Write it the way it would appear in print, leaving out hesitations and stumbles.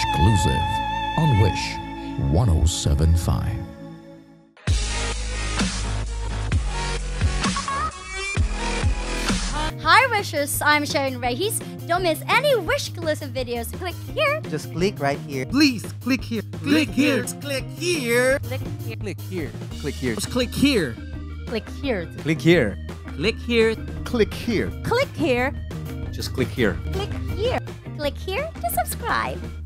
Exclusive on Wish 1075. Hi Wishers, I'm Sharon Regis. Don't miss any Wish exclusive videos. Click here. Just click right here. Please click here. Click here. Click here. Click here. Click here. Click here. Just click here. Click here. Click here. Click here. Click here. Click here. Just click here. Click here. Click here to subscribe.